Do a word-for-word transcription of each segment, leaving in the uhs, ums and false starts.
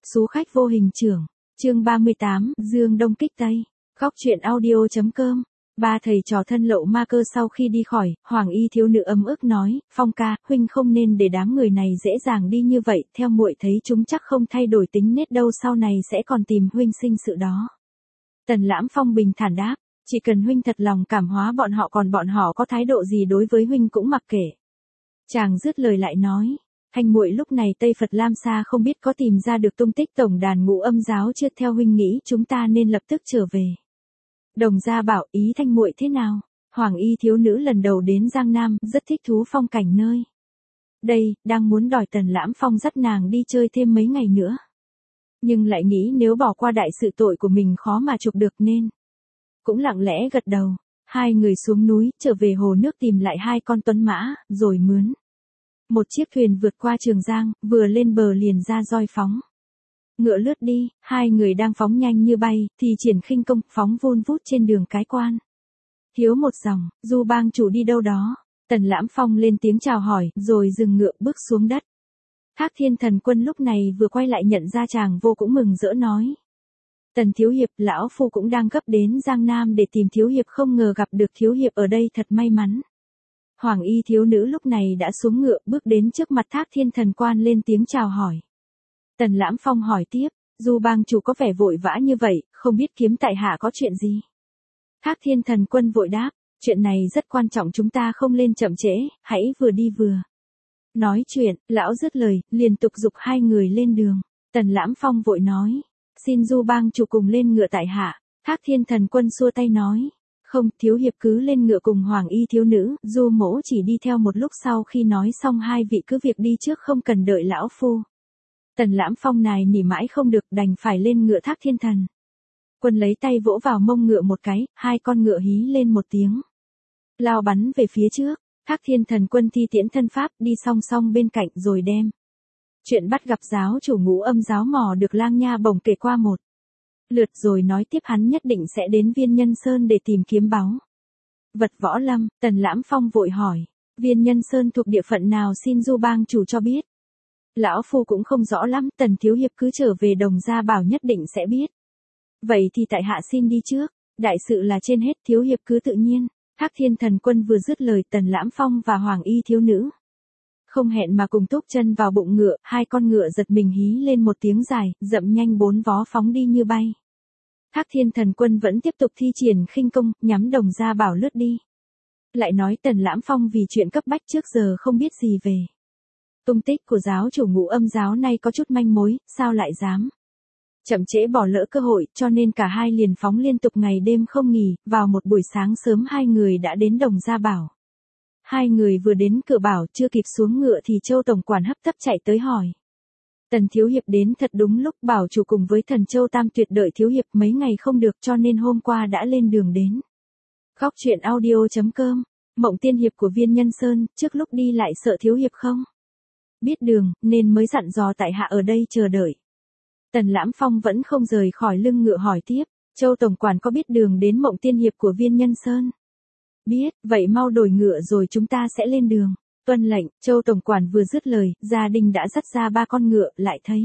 Sú khách vô hình trưởng. Chương ba mươi tám, Dương Đông kích Tây. Góc truyện audio.com. Ba thầy trò thân Lậu Ma Cơ sau khi đi khỏi, Hoàng Y thiếu nữ ấm ức nói, Phong ca, huynh không nên để đám người này dễ dàng đi như vậy, theo muội thấy chúng chắc không thay đổi tính nết đâu, sau này sẽ còn tìm huynh sinh sự đó. Tần Lãm Phong bình thản đáp, chỉ cần huynh thật lòng cảm hóa bọn họ, còn bọn họ có thái độ gì đối với huynh cũng mặc kệ. Chàng dứt lời lại nói, Thanh muội lúc này Tây Phật Lam Sa không biết có tìm ra được tung tích tổng đàn Ngũ Âm giáo chưa, theo huynh nghĩ chúng ta nên lập tức trở về. Đồng gia bảo, ý Thanh muội thế nào? Hoàng Y thiếu nữ lần đầu đến Giang Nam, rất thích thú phong cảnh nơi đây, đang muốn đòi Tần Lãm Phong dắt nàng đi chơi thêm mấy ngày nữa. Nhưng lại nghĩ nếu bỏ qua đại sự tội của mình khó mà chuộc được nên cũng lặng lẽ gật đầu. Hai người xuống núi, trở về hồ nước tìm lại hai con tuấn mã, rồi mướn một chiếc thuyền vượt qua Trường Giang, vừa lên bờ liền ra roi phóng ngựa lướt đi. Hai người đang phóng nhanh như bay, thì triển khinh công phóng vun vút trên đường cái quan. Thiếu một dòng, Du bang chủ đi đâu đó? Tần Lãm Phong lên tiếng chào hỏi, rồi dừng ngựa bước xuống đất. Thác Thiên Thần Quân lúc này vừa quay lại nhận ra chàng, vô cũng mừng rỡ nói. Tần thiếu hiệp, lão phu cũng đang gấp đến Giang Nam để tìm thiếu hiệp, không ngờ gặp được thiếu hiệp ở đây, thật may mắn. Hoàng Y thiếu nữ lúc này đã xuống ngựa, bước đến trước mặt Thác Thiên Thần Quan lên tiếng chào hỏi. Tần Lãm Phong hỏi tiếp, Du bang chủ có vẻ vội vã như vậy, không biết kiếm tại hạ có chuyện gì? Thác Thiên Thần Quân vội đáp, chuyện này rất quan trọng, chúng ta không lên chậm trễ, hãy vừa đi vừa nói chuyện. Lão dứt lời, liền tục giục hai người lên đường. Tần Lãm Phong vội nói, xin Du bang chủ cùng lên ngựa tại hạ. Thác Thiên Thần Quân xua tay nói, không, thiếu hiệp cứ lên ngựa cùng Hoàng Y thiếu nữ, Du mỗ chỉ đi theo một lúc, sau khi nói xong hai vị cứ việc đi trước, không cần đợi lão phu. Tần Lãm Phong này nỉ mãi không được, đành phải lên ngựa. Thác Thiên Thần Quân lấy tay vỗ vào mông ngựa một cái, hai con ngựa hí lên một tiếng, lao bắn về phía trước. Thác Thiên Thần Quân thi tiễn thân pháp, đi song song bên cạnh, rồi đem chuyện bắt gặp giáo chủ Ngũ Âm giáo mò được Lang Nha Bổng kể qua một lượt, rồi nói tiếp hắn nhất định sẽ đến Viên Nhân Sơn để tìm kiếm báu vật võ lâm. Tần Lãm Phong vội hỏi, Viên Nhân Sơn thuộc địa phận nào, xin Du bang chủ cho biết. Lão phu cũng không rõ lắm, Tần thiếu hiệp cứ trở về Đồng gia bảo nhất định sẽ biết. Vậy thì tại hạ xin đi trước, đại sự là trên hết, thiếu hiệp cứ tự nhiên. Thác Thiên Thần Quân vừa dứt lời, Tần Lãm Phong và Hoàng Y thiếu nữ không hẹn mà cùng túc chân vào bụng ngựa, hai con ngựa giật mình hí lên một tiếng dài, dậm nhanh bốn vó phóng đi như bay. Thác Thiên Thần Quân vẫn tiếp tục thi triển khinh công, nhắm Đồng gia bảo lướt đi. Lại nói Tần Lãm Phong vì chuyện cấp bách trước giờ không biết gì về tung tích của giáo chủ Ngũ Âm giáo, nay có chút manh mối, sao lại dám chậm trễ bỏ lỡ cơ hội, cho nên cả hai liền phóng liên tục ngày đêm không nghỉ. Vào một buổi sáng sớm hai người đã đến Đồng gia bảo. Hai người vừa đến cửa bảo, chưa kịp xuống ngựa thì Châu tổng quản hấp tấp chạy tới hỏi. Tần thiếu hiệp đến thật đúng lúc, bảo chủ cùng với thần Châu Tam Tuyệt đợi thiếu hiệp mấy ngày không được, cho nên hôm qua đã lên đường đến. Góc truyện audio.com. Mộng tiên hiệp của Viên Nhân Sơn, trước lúc đi lại sợ thiếu hiệp không biết đường, nên mới dặn dò tại hạ ở đây chờ đợi. Tần Lãm Phong vẫn không rời khỏi lưng ngựa hỏi tiếp, Châu tổng quản có biết đường đến Mộng tiên hiệp của Viên Nhân Sơn? Biết, vậy mau đổi ngựa rồi chúng ta sẽ lên đường. Tuân lệnh. Châu tổng quản vừa dứt lời, gia đình đã dắt ra ba con ngựa, lại thấy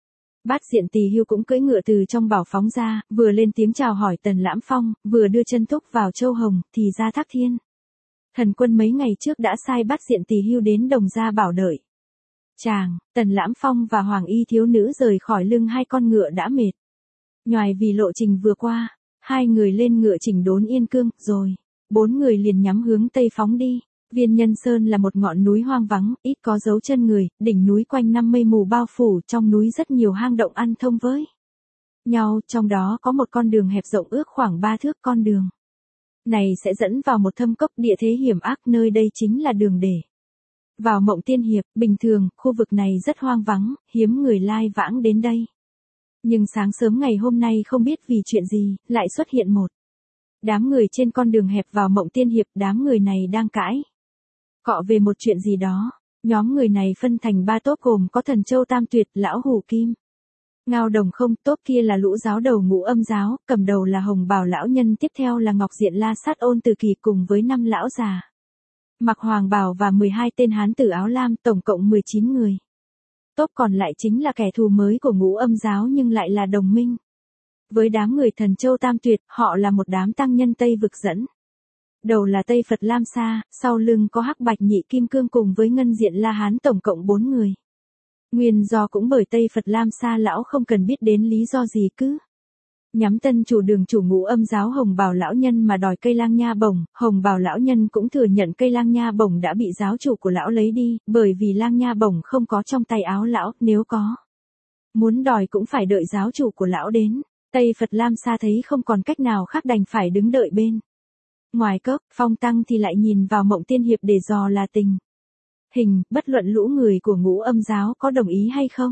Bát Diện Tỳ Hưu cũng cưỡi ngựa từ trong bảo phóng ra, vừa lên tiếng chào hỏi Tần Lãm Phong, vừa đưa chân thúc vào Châu Hồng, thì ra Thác Thiên Thần Quân mấy ngày trước đã sai Bát Diện Tỳ Hưu đến Đồng gia bảo đợi chàng. Tần Lãm Phong và Hoàng Y thiếu nữ rời khỏi lưng hai con ngựa đã mệt nhoài vì lộ trình vừa qua. Hai người lên ngựa chỉnh đốn yên cương, rồi bốn người liền nhắm hướng tây phóng đi. Viên Nhân Sơn là một ngọn núi hoang vắng, ít có dấu chân người, đỉnh núi quanh năm mây mù bao phủ, trong núi rất nhiều hang động ăn thông với nhau, trong đó có một con đường hẹp rộng ước khoảng ba thước. Con đường này sẽ dẫn vào một thâm cốc, địa thế hiểm ác, nơi đây chính là đường để vào Mộng tiên hiệp. Bình thường, khu vực này rất hoang vắng, hiếm người lai vãng đến đây. Nhưng sáng sớm ngày hôm nay không biết vì chuyện gì, lại xuất hiện một đám người trên con đường hẹp vào Mộng tiên hiệp. Đám người này đang cãi cọ về một chuyện gì đó. Nhóm người này phân thành ba tốp gồm có thần Châu Tam Tuyệt, Lão Hủ Kim, Ngao Đồng Không. Tốp kia là lũ giáo đầu Ngũ Âm giáo, cầm đầu là Hồng Bào lão nhân, tiếp theo là Ngọc Diện La Sát Ôn Từ Kỳ cùng với năm lão già mặc hoàng bào và mười hai tên hán tử áo lam, tổng cộng mười chín người. Top còn lại chính là kẻ thù mới của Ngũ Âm giáo nhưng lại là đồng minh. Với đám người Thần Châu Tam Tuyệt, họ là một đám tăng nhân Tây vực dẫn. Đầu là Tây Phật Lam Sa, sau lưng có Hắc Bạch Nhị Kim Cương cùng với Ngân Diện La Hán tổng cộng bốn người. Nguyên do cũng bởi Tây Phật Lam Sa lão không cần biết đến lý do gì cứ nhắm tân chủ đường chủ Ngũ Âm giáo Hồng Bào lão nhân mà đòi cây lang nha bổng. Hồng Bào lão nhân cũng thừa nhận cây lang nha bổng đã bị giáo chủ của lão lấy đi, bởi vì lang nha bổng không có trong tay áo lão, nếu có muốn đòi cũng phải đợi giáo chủ của lão đến. Tây Phật Lam Sa thấy không còn cách nào khác đành phải đứng đợi bên ngoài cốc. Phong Tăng thì lại nhìn vào Mộng Tiên Hiệp để dò là tình hình, bất luận lũ người của Ngũ Âm giáo có đồng ý hay không.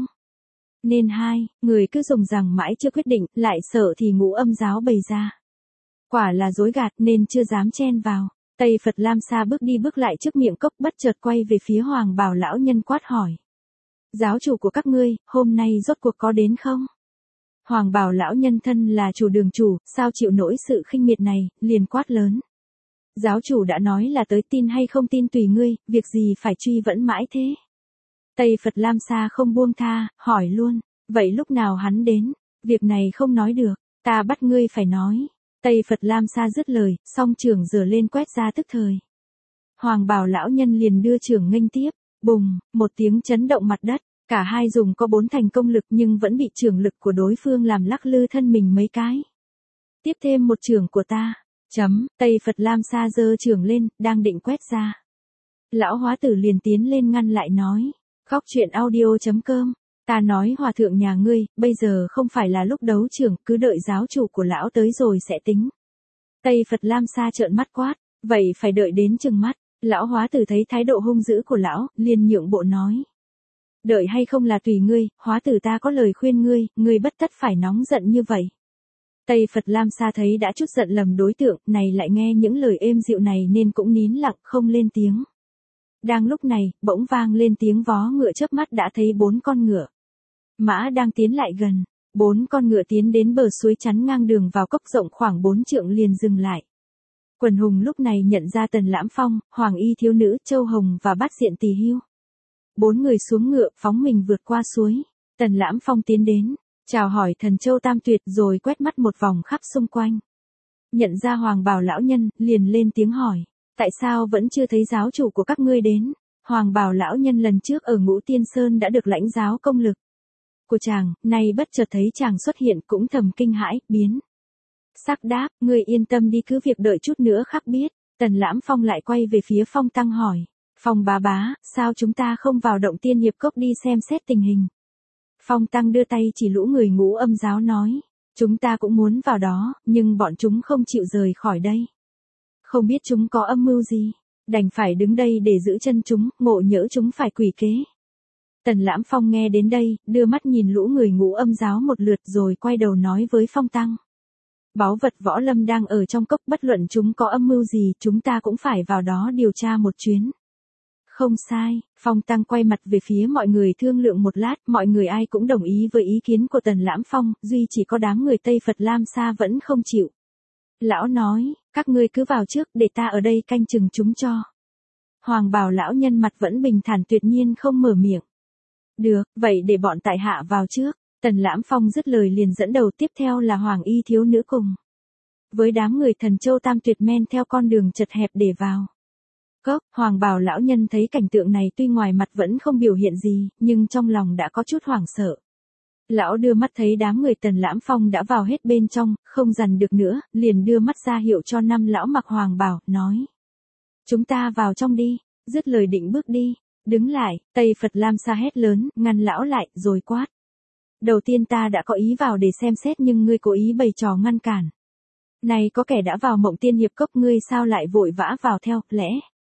Nên hai người cứ dùng rằng mãi chưa quyết định, lại sợ thì Ngũ Âm giáo bày ra quả là dối gạt nên chưa dám chen vào. Tây Phật Lam Sa bước đi bước lại trước miệng cốc, bất chợt quay về phía Hoàng Bào lão nhân quát hỏi: giáo chủ của các ngươi, hôm nay rốt cuộc có đến không? Hoàng Bào lão nhân thân là chủ đường chủ, sao chịu nổi sự khinh miệt này, liền quát lớn: giáo chủ đã nói là tới, tin hay không tin tùy ngươi, việc gì phải truy vấn mãi thế? Tây Phật Lam Sa không buông tha, hỏi luôn: vậy lúc nào hắn đến? Việc này không nói được, ta bắt ngươi phải nói. Tây Phật Lam Sa dứt lời, song trưởng giở lên quét ra tức thời. Hoàng Bào lão nhân liền đưa trưởng nghênh tiếp, bùng, một tiếng chấn động mặt đất. Cả hai dùng có bốn thành công lực nhưng vẫn bị trưởng lực của đối phương làm lắc lư thân mình mấy cái. Tiếp thêm một trưởng của ta. Chấm, Tây Phật Lam Sa giơ trưởng lên, đang định quét ra. Lão hóa tử liền tiến lên ngăn lại nói: khóc chuyện audio chấm com, ta nói hòa thượng nhà ngươi, bây giờ không phải là lúc đấu trưởng, cứ đợi giáo chủ của lão tới rồi sẽ tính. Tây Phật Lam Sa trợn mắt quát: vậy phải đợi đến chừng mắt. Lão hóa tử thấy thái độ hung dữ của lão, liền nhượng bộ nói: đợi hay không là tùy ngươi, hóa tử ta có lời khuyên ngươi, ngươi bất tất phải nóng giận như vậy. Tây Phật Lam Sa thấy đã chút giận lầm đối tượng, này lại nghe những lời êm dịu này nên cũng nín lặng không lên tiếng. Đang lúc này, bỗng vang lên tiếng vó ngựa, chớp mắt đã thấy bốn con ngựa mã đang tiến lại gần. Bốn con ngựa tiến đến bờ suối chắn ngang đường vào cốc rộng khoảng bốn trượng liền dừng lại. Quần hùng lúc này nhận ra Tần Lãm Phong, Hoàng Y thiếu nữ, Châu Hồng và Bát Diện Tỳ Hưu. Bốn người xuống ngựa, phóng mình vượt qua suối. Tần Lãm Phong tiến đến, chào hỏi Thần Châu Tam Tuyệt rồi quét mắt một vòng khắp xung quanh. Nhận ra Hoàng Bào lão nhân, liền lên tiếng hỏi: tại sao vẫn chưa thấy giáo chủ của các ngươi đến? Hoàng Bào lão nhân lần trước ở Ngũ Tiên Sơn đã được lãnh giáo công lực của chàng, nay bất chợt thấy chàng xuất hiện cũng thầm kinh hãi, biến sắc đáp: ngươi yên tâm đi, cứ việc đợi chút nữa khắc biết. Tần Lãm Phong lại quay về phía Phong Tăng hỏi: Phong bá bá, sao chúng ta không vào Động Tiên Hiệp Cốc đi xem xét tình hình? Phong Tăng đưa tay chỉ lũ người Ngũ Âm giáo nói: chúng ta cũng muốn vào đó, nhưng bọn chúng không chịu rời khỏi đây. Không biết chúng có âm mưu gì, đành phải đứng đây để giữ chân chúng, ngộ nhỡ chúng phải quỷ kế. Tần Lãm Phong nghe đến đây, đưa mắt nhìn lũ người Ngũ Âm giáo một lượt rồi quay đầu nói với Phong Tăng: báu vật võ lâm đang ở trong cốc, bất luận chúng có âm mưu gì, chúng ta cũng phải vào đó điều tra một chuyến. Không sai, Phong Tăng quay mặt về phía mọi người thương lượng một lát, mọi người ai cũng đồng ý với ý kiến của Tần Lãm Phong, duy chỉ có đám người Tây Phật Lam Sa vẫn không chịu. Lão nói: các ngươi cứ vào trước, để ta ở đây canh chừng chúng cho. Hoàng Bào lão nhân mặt vẫn bình thản tuyệt nhiên không mở miệng. Được, vậy để bọn tại hạ vào trước. Tần Lãm Phong dứt lời liền dẫn đầu, tiếp theo là Hoàng Y thiếu nữ cùng với đám người Thần Châu Tam Tuyệt men theo con đường chật hẹp để vào cốc. Hoàng Bào lão nhân thấy cảnh tượng này tuy ngoài mặt vẫn không biểu hiện gì, nhưng trong lòng đã có chút hoảng sợ. Lão đưa mắt thấy đám người Tần Lãm Phong đã vào hết bên trong, không dằn được nữa, liền đưa mắt ra hiệu cho năm lão mặc hoàng bào, nói: chúng ta vào trong đi. Dứt lời định bước đi, đứng lại, Tây Phật Lam Sa hét lớn, ngăn lão lại, rồi quát: đầu tiên ta đã có ý vào để xem xét nhưng ngươi cố ý bày trò ngăn cản. Này có kẻ đã vào Mộng Tiên Hiệp Cốc, ngươi sao lại vội vã vào theo, lẽ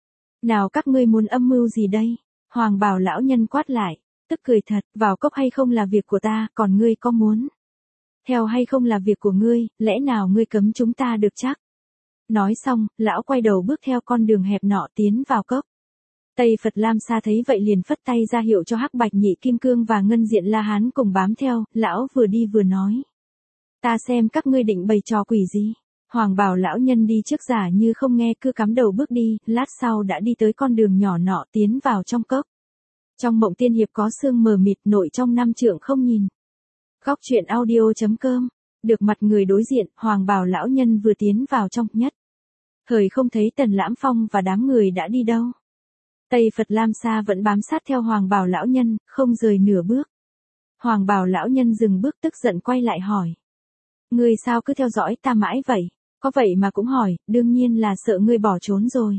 nào các ngươi muốn âm mưu gì đây? Hoàng Bào lão nhân quát lại, tức cười thật: vào cốc hay không là việc của ta, còn ngươi có muốn theo hay không là việc của ngươi, lẽ nào ngươi cấm chúng ta được chắc? Nói xong, lão quay đầu bước theo con đường hẹp nọ tiến vào cốc. Tây Phật Lam Sa thấy vậy liền phất tay ra hiệu cho Hắc Bạch Nhị Kim Cương và Ngân Diện La Hán cùng bám theo, lão vừa đi vừa nói: ta xem các ngươi định bày trò quỷ gì. Hoàng Bào lão nhân đi trước giả như không nghe, cứ cắm đầu bước đi, lát sau đã đi tới con đường nhỏ nọ tiến vào trong cốc. Trong mộng tiên hiệp có sương mờ mịt, nội trong năm trượng không nhìn. Góc truyện audio.com. Được mặt người đối diện, Hoàng Bào lão nhân vừa tiến vào trong nhất. Thời không thấy Tần Lãm Phong và đám người đã đi đâu. Tây Phật Lam Sa vẫn bám sát theo Hoàng Bào lão nhân, không rời nửa bước. Hoàng Bào lão nhân dừng bước tức giận quay lại hỏi. Ngươi sao cứ theo dõi ta mãi vậy? Có vậy mà cũng hỏi, đương nhiên là sợ ngươi bỏ trốn rồi.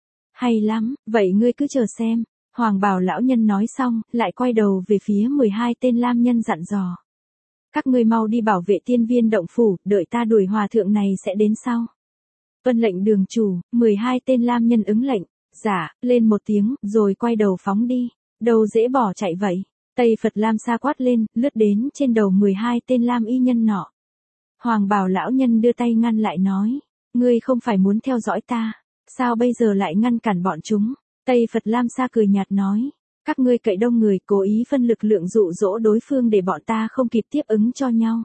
Hay lắm, vậy ngươi cứ chờ xem. Hoàng Bào lão nhân nói xong, lại quay đầu về phía mười hai tên lam nhân dặn dò. Các ngươi mau đi bảo vệ tiên viên động phủ, đợi ta đuổi hòa thượng này sẽ đến sau. Vân lệnh đường chủ, mười hai tên lam nhân ứng lệnh, giả, lên một tiếng, rồi quay đầu phóng đi. Đâu dễ bỏ chạy vậy. Tây Phật Lam Sa quát lên, lướt đến trên đầu mười hai tên lam y nhân nọ. Hoàng Bào lão nhân đưa tay ngăn lại nói. Ngươi không phải muốn theo dõi ta, sao bây giờ lại ngăn cản bọn chúng? Tây Phật Lam Sa cười nhạt nói. Các ngươi cậy đông người, cố ý phân lực lượng dụ dỗ đối phương để bọn ta không kịp tiếp ứng cho nhau.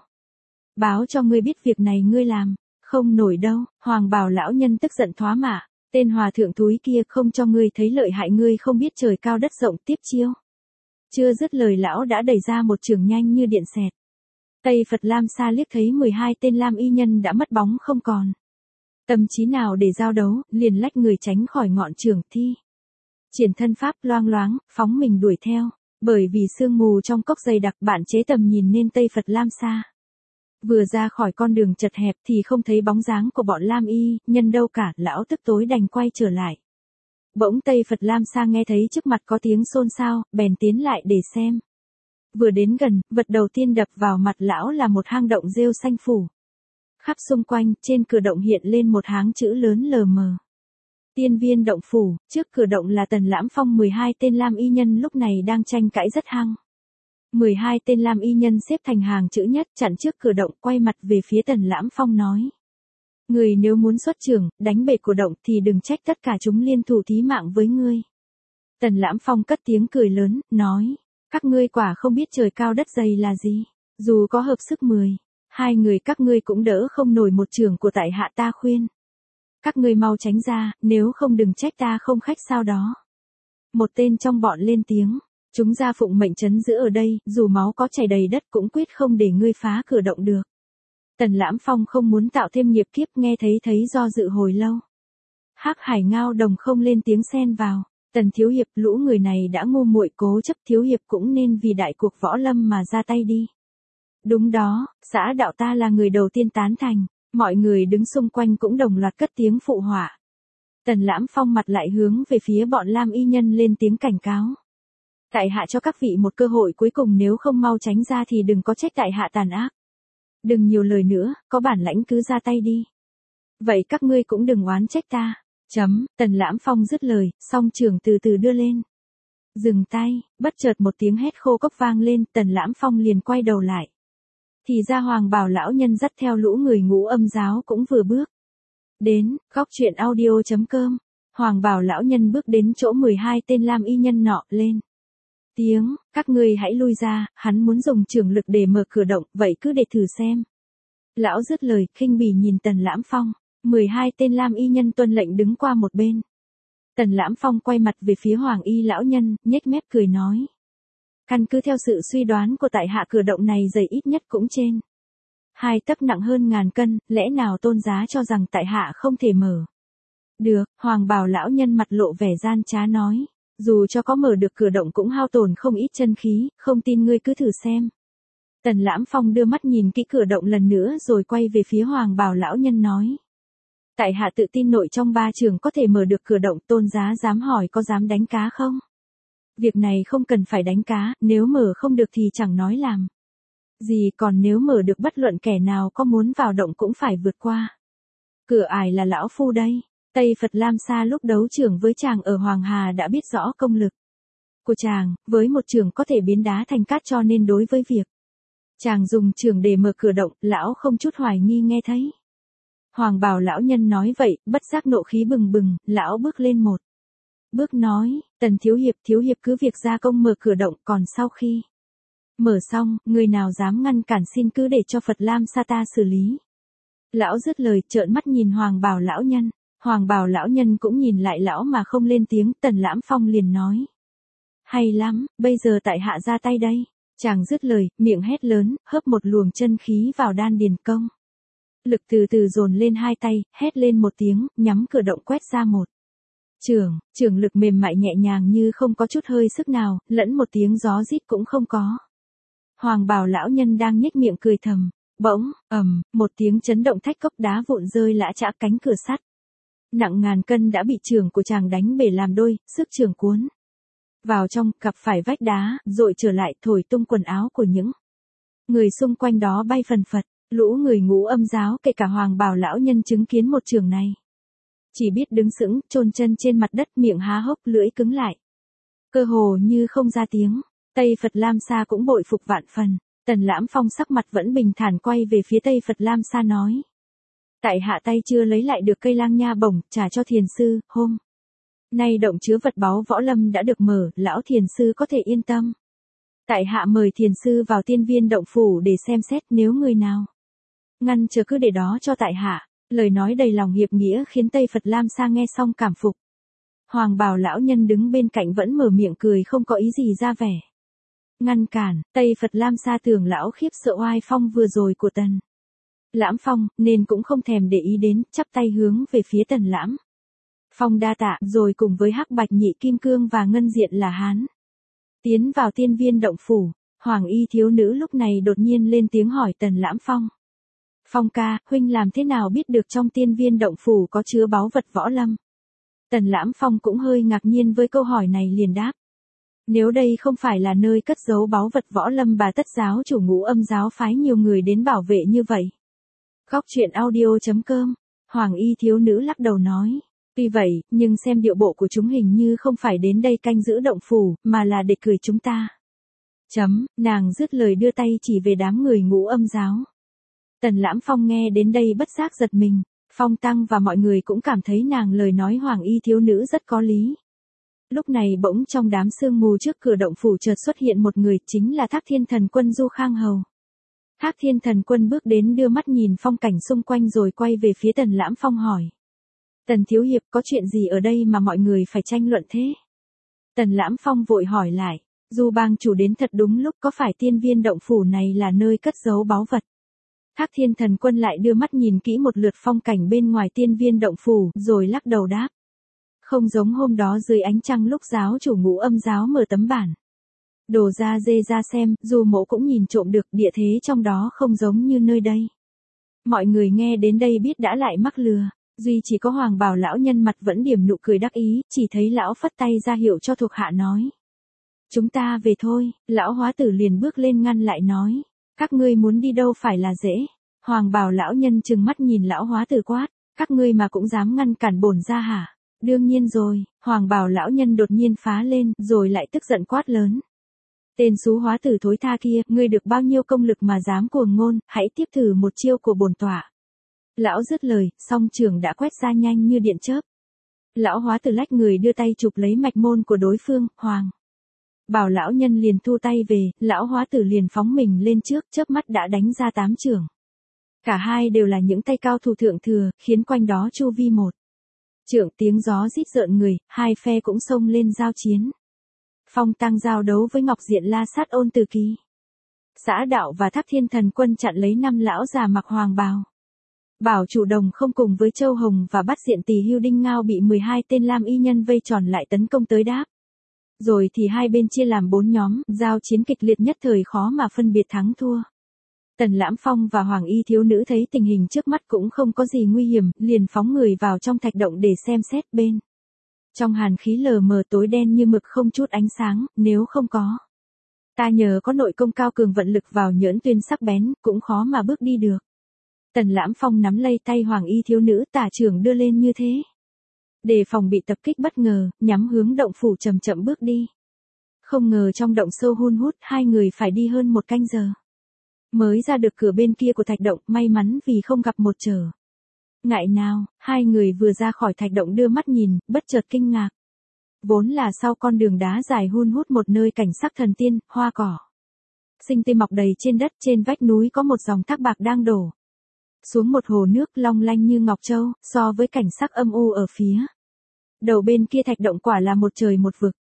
Báo cho ngươi biết việc này ngươi làm, không nổi đâu. Hoàng Bào lão nhân tức giận thoá mạ. Tên hòa thượng túi kia không cho ngươi thấy lợi hại, ngươi không biết trời cao đất rộng, tiếp chiêu. Chưa dứt lời lão đã đẩy ra một chưởng nhanh như điện xẹt. Tây Phật Lam Sa liếc thấy mười hai tên lam y nhân đã mất bóng không còn. Tâm trí nào để giao đấu, liền lách người tránh khỏi ngọn chưởng thi. Triển thân pháp loang loáng, phóng mình đuổi theo. Bởi vì sương mù trong cốc dày đặc, bạn chế tầm nhìn nên Tây Phật Lam Sa. Vừa ra khỏi con đường chật hẹp thì không thấy bóng dáng của bọn lam y nhân đâu cả, lão tức tối đành quay trở lại. Bỗng Tây Phật Lam Sa nghe thấy trước mặt có tiếng xôn xao, bèn tiến lại để xem. Vừa đến gần, vật đầu tiên đập vào mặt lão là một hang động rêu xanh phủ. Khắp xung quanh, trên cửa động hiện lên một háng chữ lớn lờ mờ. Tiên viên động phủ, trước cửa động là Tần Lãm Phong, mười hai tên lam y nhân lúc này đang tranh cãi rất hăng. mười hai tên lam y nhân xếp thành hàng chữ nhất chặn trước cửa động, quay mặt về phía Tần Lãm Phong nói. Người nếu muốn xuất chưởng, đánh bể cổ động thì đừng trách tất cả chúng liên thủ thí mạng với ngươi. Tần Lãm Phong cất tiếng cười lớn, nói. Các ngươi quả không biết trời cao đất dày là gì. Dù có hợp sức mười, hai người các ngươi cũng đỡ không nổi một chưởng của tại hạ ta khuyên. Các ngươi mau tránh ra, nếu không đừng trách ta không khách sao đó. Một tên trong bọn lên tiếng. Chúng ra phụng mệnh trấn giữ ở đây, dù máu có chảy đầy đất cũng quyết không để ngươi phá cửa động được. Tần Lãm Phong không muốn tạo thêm nghiệp kiếp, nghe thấy thấy do dự hồi lâu. Hắc Hải Ngao Đồng không lên tiếng xen vào. Tần thiếu hiệp, lũ người này đã ngu muội, cố chấp, thiếu hiệp cũng nên vì đại cuộc võ lâm mà ra tay đi. Đúng đó, xã đạo ta là người đầu tiên tán thành, mọi người đứng xung quanh cũng đồng loạt cất tiếng phụ họa. Tần Lãm Phong mặt lại hướng về phía bọn lam y nhân lên tiếng cảnh cáo. Tại hạ cho các vị một cơ hội cuối cùng, nếu không mau tránh ra thì đừng có trách tại hạ tàn ác. Đừng nhiều lời nữa, có bản lãnh cứ ra tay đi. Vậy các ngươi cũng đừng oán trách ta. Chấm, Tần Lãm Phong dứt lời, song trường từ từ đưa lên. Dừng tay, bất chợt một tiếng hét khô cốc vang lên, Tần Lãm Phong liền quay đầu lại. Thì ra Hoàng Bào lão nhân dắt theo lũ người Ngũ Âm giáo cũng vừa bước đến. Góc truyện audio.com. Hoàng Bào lão nhân bước đến chỗ mười hai tên lam y nhân nọ, lên tiếng, các ngươi hãy lui ra, hắn muốn dùng trường lực để mở cửa động, vậy cứ để thử xem. Lão dứt lời, khinh bỉ nhìn Tần Lãm Phong. mười hai tên lam y nhân tuân lệnh đứng qua một bên. Tần Lãm Phong quay mặt về phía Hoàng y lão nhân, nhếch mép cười nói. Căn cứ theo sự suy đoán của tại hạ, cửa động này dày ít nhất cũng trên hai tấc, nặng hơn ngàn cân, lẽ nào tôn giá cho rằng tại hạ không thể mở được? Hoàng Bào lão nhân mặt lộ vẻ gian trá nói. Dù cho có mở được cửa động cũng hao tổn không ít chân khí, không tin ngươi cứ thử xem. Tần Lãm Phong đưa mắt nhìn kỹ cửa động lần nữa rồi quay về phía Hoàng Bào lão nhân nói. Tại hạ tự tin nội trong ba trường có thể mở được cửa động, tôn giá dám hỏi có dám đánh cá không? Việc này không cần phải đánh cá, nếu mở không được thì chẳng nói làm gì, còn nếu mở được bất luận kẻ nào có muốn vào động cũng phải vượt qua cửa ải là lão phu đây. Tây Phật Lam Sa lúc đấu trưởng với chàng ở Hoàng Hà đã biết rõ công lực của chàng, với một trường có thể biến đá thành cát, cho nên đối với việc chàng dùng trường để mở cửa động, lão không chút hoài nghi nghe thấy. Hoàng Bào lão nhân nói vậy, bất giác nộ khí bừng bừng, lão bước lên một bước nói, Tần thiếu hiệp, thiếu hiệp cứ việc ra công mở cửa động, còn sau khi mở xong, người nào dám ngăn cản xin cứ để cho Phật Lam Sa ta xử lý. Lão dứt lời, trợn mắt nhìn Hoàng Bào lão nhân. Hoàng Bào lão nhân cũng nhìn lại lão mà không lên tiếng. Tần Lãm Phong liền nói. hay lắm, bây giờ tại hạ ra tay đây. Chàng dứt lời, miệng hét lớn, hớp một luồng chân khí vào đan điền công. Lực từ từ dồn lên hai tay, hét lên một tiếng, nhắm cửa động quét ra một trường, trường lực mềm mại nhẹ nhàng như không có chút hơi sức nào, lẫn một tiếng gió rít cũng không có. Hoàng bào lão nhân đang nhếch miệng cười thầm, bỗng, ầm, một tiếng chấn động thách cốc đá vụn rơi lã chã cánh cửa sắt. Nặng ngàn cân đã bị trường của chàng đánh bể làm đôi, sức trường cuốn vào trong, cặp phải vách đá, rồi trở lại thổi tung quần áo của những người xung quanh đó bay phần phật. Lũ người ngũ âm giáo kể cả hoàng bào lão nhân chứng kiến một trường này. Chỉ biết đứng sững, chôn chân trên mặt đất, miệng há hốc, lưỡi cứng lại. Cơ hồ như không ra tiếng. Tây Phật Lam Sa cũng bội phục vạn phần. Tần Lãm Phong sắc mặt vẫn bình thản quay về phía Tây Phật Lam Sa nói. Tại hạ tay chưa lấy lại được cây lang nha bổng, trả cho thiền sư, hôm nay động chứa vật báu võ lâm đã được mở, lão thiền sư có thể yên tâm. Tại hạ mời thiền sư vào tiên viên động phủ để xem xét, nếu người nào ngăn chờ cứ để đó cho tại hạ. Lời nói đầy lòng hiệp nghĩa khiến Tây Phật Lam Sa nghe xong cảm phục. Hoàng bào lão nhân đứng bên cạnh vẫn mở miệng cười không có ý gì ra vẻ ngăn cản. Tây Phật Lam Sa tưởng lão khiếp sợ oai phong vừa rồi của Tần Lãm Phong, nên cũng không thèm để ý đến, chắp tay hướng về phía Tần Lãm Phong đa tạ, rồi cùng với Hắc Bạch Nhị Kim Cương và Ngân Diện là Hán tiến vào tiên viên động phủ. Hoàng y thiếu nữ lúc này đột nhiên lên tiếng hỏi Tần Lãm Phong. Phong ca, huynh làm thế nào biết được trong tiên viên động phủ có chứa báu vật võ lâm? Tần Lãm Phong cũng hơi ngạc nhiên với câu hỏi này liền đáp. Nếu đây không phải là nơi cất giấu báu vật võ lâm, bà tất giáo chủ ngũ âm giáo phái nhiều người đến bảo vệ như vậy. Góc truyện audio.com, Hoàng y thiếu nữ lắc đầu nói. Tuy vậy, nhưng xem điệu bộ của chúng hình như không phải đến đây canh giữ động phủ, mà là để cười chúng ta. Chấm, nàng dứt lời đưa tay chỉ về đám người ngũ âm giáo. Tần Lãm Phong nghe đến đây bất giác giật mình, Phong Tăng và mọi người cũng cảm thấy nàng lời nói hoàng y thiếu nữ rất có lý. Lúc này bỗng trong đám sương mù trước cửa động phủ chợt xuất hiện một người, chính là Thác Thiên Thần Quân Du Khang Hầu. Thác Thiên Thần Quân bước đến đưa mắt nhìn phong cảnh xung quanh rồi quay về phía Tần Lãm Phong hỏi. Tần Thiếu Hiệp, có chuyện gì ở đây mà mọi người phải tranh luận thế? Tần Lãm Phong vội hỏi lại, Du bang chủ đến thật đúng lúc, có phải tiên viên động phủ này là nơi cất giấu báu vật? Thác Thiên Thần Quân lại đưa mắt nhìn kỹ một lượt phong cảnh bên ngoài tiên viên động phủ, rồi lắc đầu đáp. Không giống hôm đó dưới ánh trăng lúc giáo chủ ngũ âm giáo mở tấm bản đồ ra dê ra xem, dù mộ cũng nhìn trộm được, địa thế trong đó không giống như nơi đây. Mọi người nghe đến đây biết đã lại mắc lừa, duy chỉ có Hoàng bào lão nhân mặt vẫn điểm nụ cười đắc ý, chỉ thấy lão phất tay ra hiệu cho thuộc hạ nói. Chúng ta về thôi. Lão hóa tử liền bước lên ngăn lại nói. Các ngươi muốn đi đâu phải là dễ. Hoàng bào lão nhân trừng mắt nhìn lão hóa tử quát. Các ngươi mà cũng dám ngăn cản bổn gia hả? Đương nhiên rồi. Hoàng bào lão nhân đột nhiên phá lên, rồi lại tức giận quát lớn. Tên xú hóa tử thối tha kia, ngươi được bao nhiêu công lực mà dám cuồng ngôn, hãy tiếp thử một chiêu của bổn tọa. Lão dứt lời, song trường đã quét ra nhanh như điện chớp. Lão hóa tử lách người đưa tay chụp lấy mạch môn của đối phương. Hoàng bảo lão nhân liền thu tay về, lão hóa tử liền phóng mình lên trước, chớp mắt đã đánh ra tám chưởng. Cả hai đều là những tay cao thủ thượng thừa, khiến quanh đó chu vi một trượng tiếng gió rít rợn người, hai phe cũng xông lên giao chiến. Phong Tăng giao đấu với Ngọc Diện La Sát Ôn Từ Kỳ. Xã Đạo và Thác Thiên Thần Quân chặn lấy năm lão già mặc hoàng bào. Bảo chủ Đồng không cùng với Châu Hồng và Bắt Diện Tỳ Hưu Đinh Ngao bị mười hai tên lam y nhân vây tròn lại tấn công tới đáp. Rồi thì hai bên chia làm bốn nhóm, giao chiến kịch liệt nhất thời khó mà phân biệt thắng thua. Tần Lãm Phong và Hoàng y thiếu nữ thấy tình hình trước mắt cũng không có gì nguy hiểm, liền phóng người vào trong thạch động để xem xét bên. Trong hàn khí lờ mờ tối đen như mực không chút ánh sáng, nếu không có. Ta nhờ có nội công cao cường vận lực vào nhỡn tuyên sắc bén, cũng khó mà bước đi được. Tần Lãm Phong nắm lấy tay Hoàng y thiếu nữ, tả trưởng đưa lên như thế. Để phòng bị tập kích bất ngờ, nhắm hướng động phủ chậm chậm bước đi. Không ngờ trong động sâu hun hút, hai người phải đi hơn một canh giờ. Mới ra được cửa bên kia của thạch động, may mắn vì không gặp một trở ngại nào, hai người vừa ra khỏi thạch động đưa mắt nhìn, bất chợt kinh ngạc. Vốn là sau con đường đá dài hun hút một nơi cảnh sắc thần tiên, hoa cỏ xinh tươi mọc đầy trên đất, trên vách núi có một dòng thác bạc đang đổ xuống một hồ nước long lanh như ngọc châu, so với cảnh sắc âm u ở phía đầu bên kia thạch động quả là một trời một vực.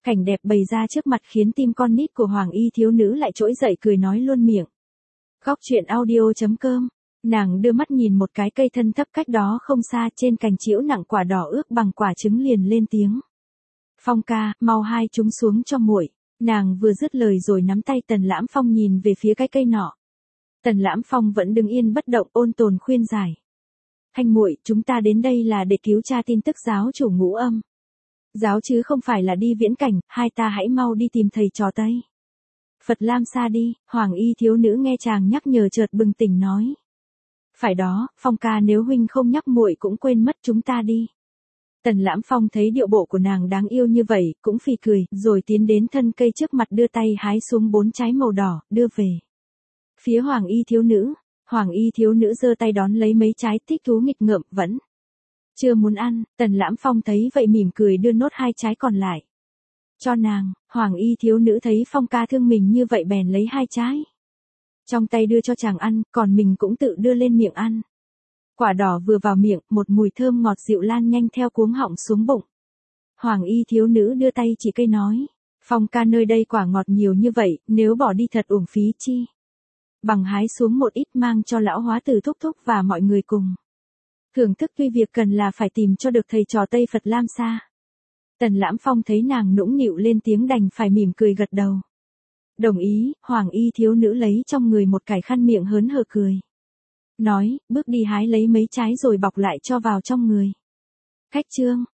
Cảnh đẹp bày ra trước mặt khiến tim con nít của Hoàng y thiếu nữ lại trỗi dậy cười nói luôn miệng. Góc truyện audio.com. Nàng đưa mắt nhìn một cái cây thân thấp cách đó không xa, trên cành trĩu nặng quả đỏ ước bằng quả trứng, liền lên tiếng. Phong ca, mau hai chúng xuống cho muội. Nàng vừa dứt lời rồi nắm tay Tần Lãm Phong nhìn về phía cái cây nọ. Tần Lãm Phong vẫn đứng yên bất động, ôn tồn khuyên giải. Thanh muội, chúng ta đến đây là để cứu tra tin tức giáo chủ Ngũ Âm giáo chứ không phải là đi viễn cảnh, hai ta hãy mau đi tìm thầy trò Tây Phật Lam Sa đi. Hoàng y thiếu nữ nghe chàng nhắc nhở chợt bừng tỉnh nói. Phải đó, Phong ca, nếu huynh không nhắc muội cũng quên mất chúng ta đi. Tần Lãm Phong thấy điệu bộ của nàng đáng yêu như vậy, cũng phì cười, rồi tiến đến thân cây trước mặt đưa tay hái xuống bốn trái màu đỏ, đưa về phía Hoàng y thiếu nữ. Hoàng y thiếu nữ giơ tay đón lấy mấy trái, thích thú nghịch ngợm, vẫn chưa muốn ăn. Tần Lãm Phong thấy vậy mỉm cười đưa nốt hai trái còn lại cho nàng. Hoàng y thiếu nữ thấy Phong ca thương mình như vậy bèn lấy hai trái trong tay đưa cho chàng ăn, còn mình cũng tự đưa lên miệng ăn. Quả đỏ vừa vào miệng, một mùi thơm ngọt dịu lan nhanh theo cuống họng xuống bụng. Hoàng y thiếu nữ đưa tay chỉ cây nói. Phong ca, nơi đây quả ngọt nhiều như vậy, nếu bỏ đi thật uổng phí chi. Bằng hái xuống một ít mang cho lão hóa tử thúc thúc và mọi người cùng thưởng thức, tuy việc cần là phải tìm cho được thầy trò Tây Phật Lam Sa. Tần Lãm Phong thấy nàng nũng nịu lên tiếng đành phải mỉm cười gật đầu. Đồng ý. Hoàng y thiếu nữ lấy trong người một cái khăn miệng hớn hở cười. Nói, bước đi hái lấy mấy trái rồi bọc lại cho vào trong người. Khách trương.